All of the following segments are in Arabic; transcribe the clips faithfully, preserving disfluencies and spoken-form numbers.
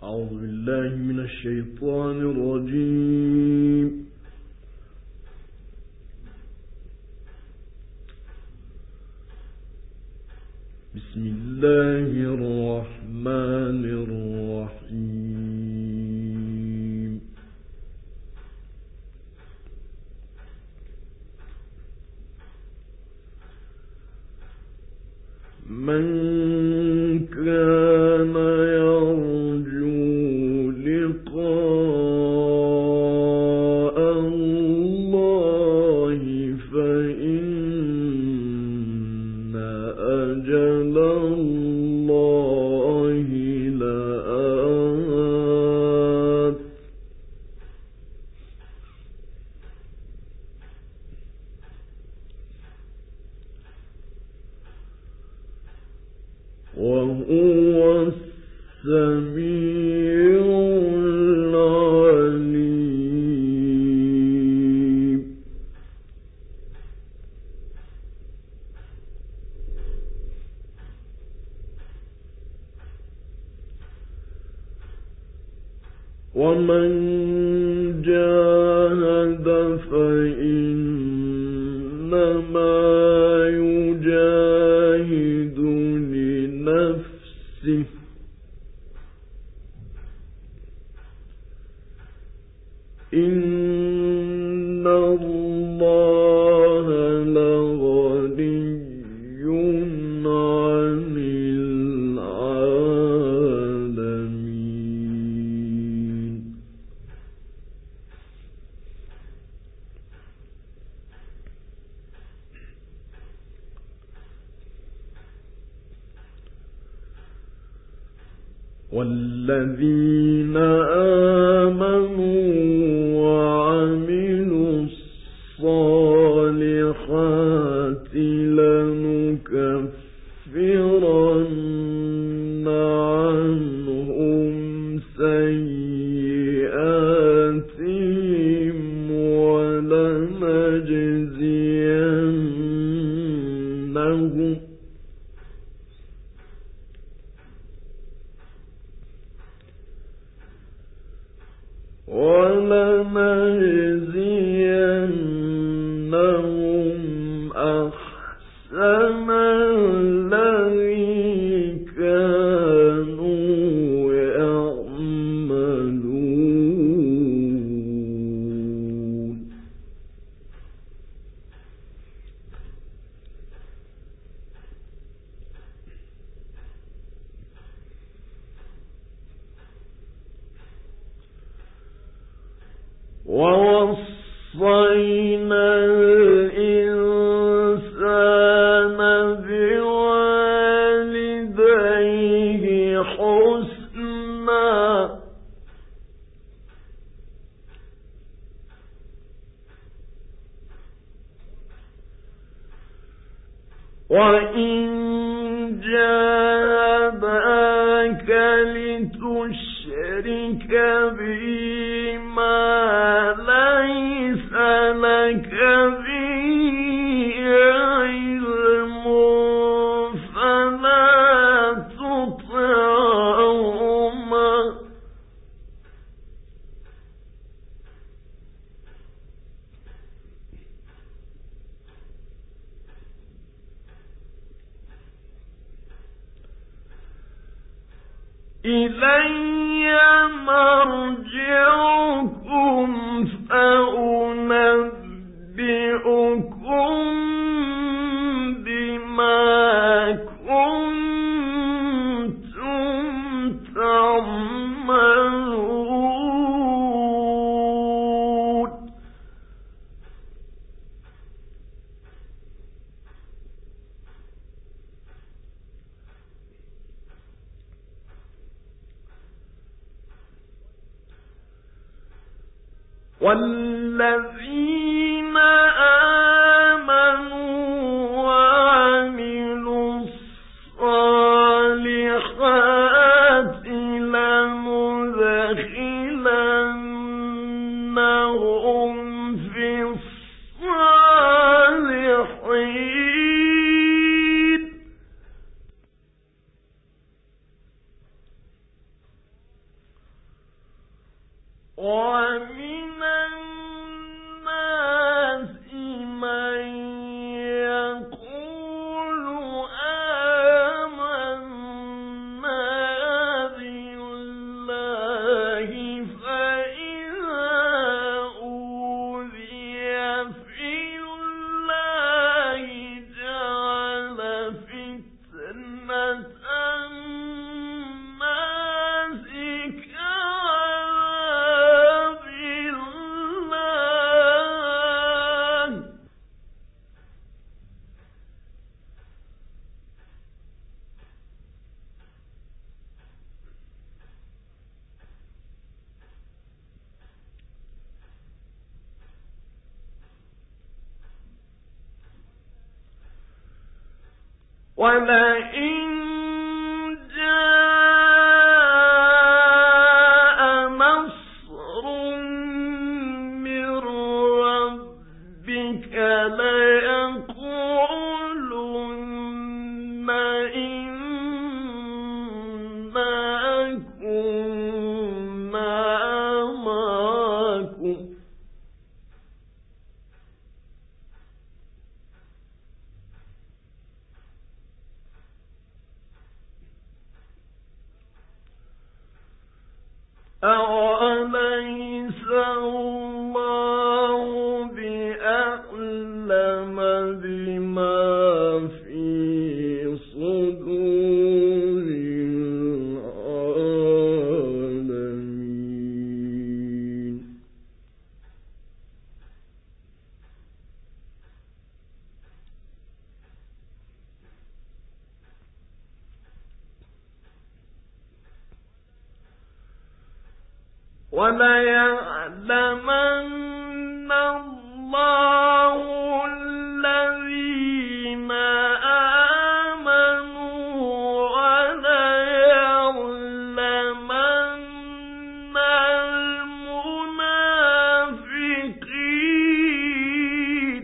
أعوذ بالله من الشيطان الرجيم. بسم الله الرحمن الرحيم. من كان يرجو لقاء الله فإن أجل الله لآت. وهو السميع العليم. ومن جاهد فإنما يجاهد لنفسه إن الله لغني عن العالمين. والذين آمنوا وعملوا الصالحات لنكفرن عنهم سيئاتهم ولنجزينهم ولنجزينهم أحسن الذي كانوا يعملون. ووصينا الإنسان بوالديه حسنا وإن جاهداك لتشرك بي ما ليس لك به علم فلا تطعهما إلي مرجعكم فأنبئكم بما كنتم تعملون. والذين آمنوا وعملوا الصالحات لندخلنهم في الصالحين ومن الناس من يقول آمنا بالله فإذا أوذي في الله جعل فتنة الناس كعذاب الله ولئن جاء نصر من ربك ليقولن إنا كنا معكم أَوَلَيْسَ اللَّهُ بِأَعْلَمَ بِمَا فِي صُدُورِ الْعَالَمِينَ وَلَيَعْلَمَنَّ اللَّهُ الَّذِينَ آمَنُوا وَلَيَعْلَمَنَّ الْمُنَافِقِينَ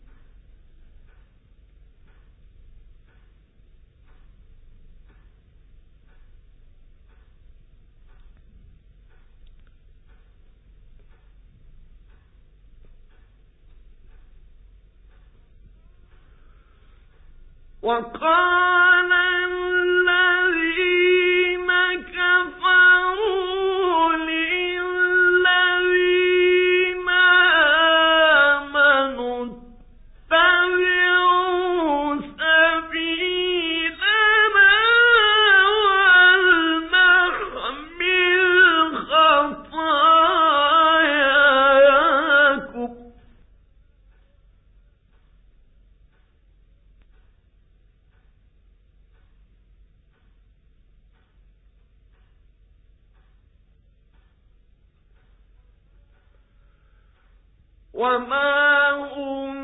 وَقَالَ الَّذِينَ كَفَرُوا لِلَّذِينَ آمَنُوا اتَّبِعُوا سَبِيلَنَا وَلْنَحْمِلْ خَطَايَاكُمْ وَمَا هُمْ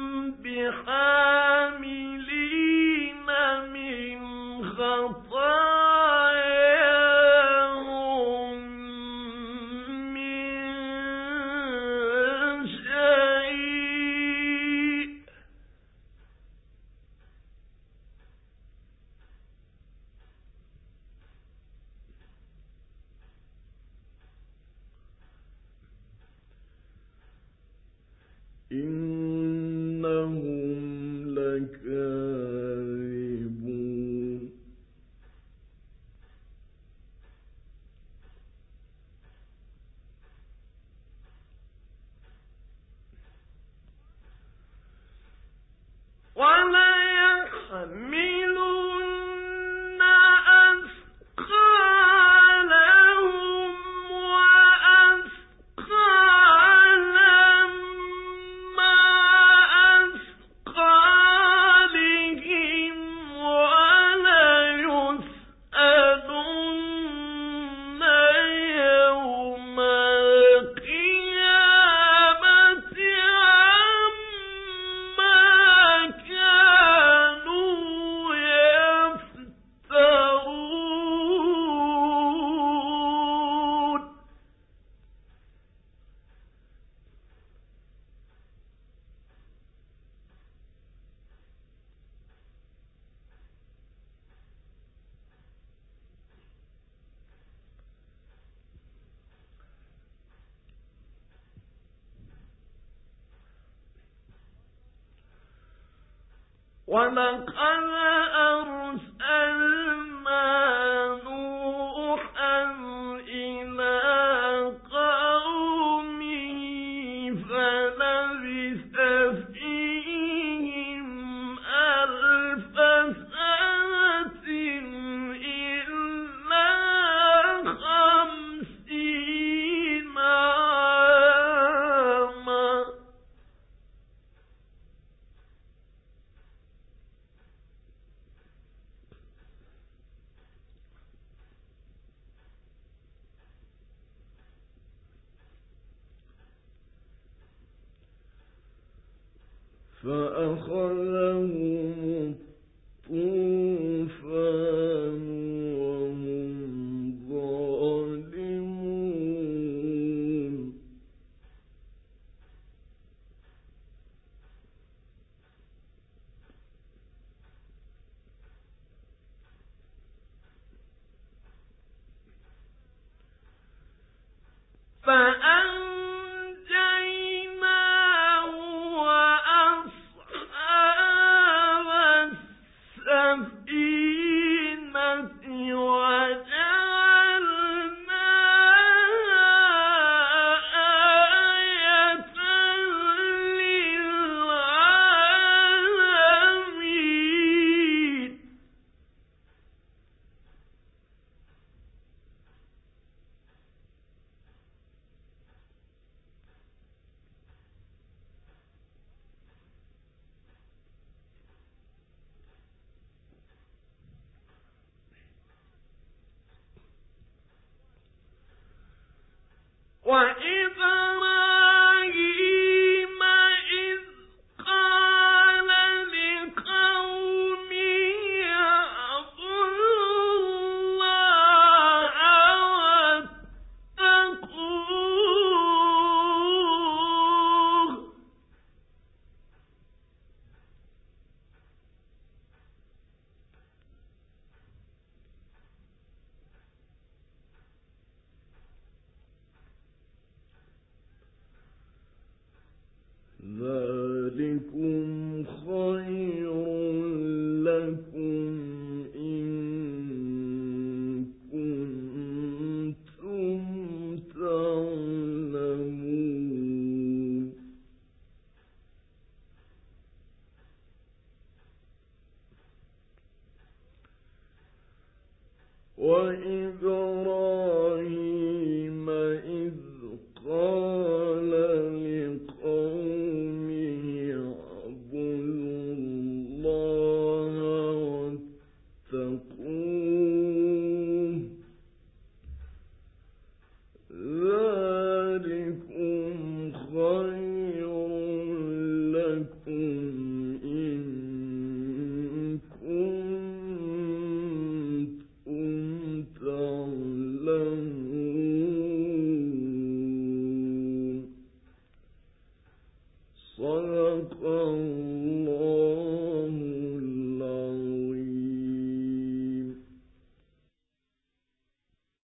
بِحَامِلِينَ مِنْ خَطَايَاهُمْ مِنْ شَيْءٍ إِنَّهُمْ لَكَاذِبُونَ وَلَيَحْمِلُنَّ أَثْقَالَهُمْ وَأَثْقَالًا مَّعَ وَلَقَدْ أَرْسَلْنَا نُوحًا إِلَىٰ قَوْمِهِ فَلَبِثَ فِيهِمْ أَلْفَ سَنَةٍ إِلَّا خَمْسِينَ عَامًا فَأَخَذَهُمُ الطُّوفَانُ وَهُمْ ظَالِمُونَ فَأَنجَيْنَاهُ وَأَصْحَابَ السَّفِينَةِ وَجَعَلْنَاهَا آيَةً لِّلْعَالَمِينَ وَإِبْرَاهِيمَ إِذْ قَالَ لِقَوْمِهِ اعْبُدُوا اللَّهَ وَاتَّقُوهُ ذَلِكُمْ خَيْرٌ لَّكُمْ إِن كُنتُمْ تَعْلَمُونَ وَإِبْرَاهِيمَ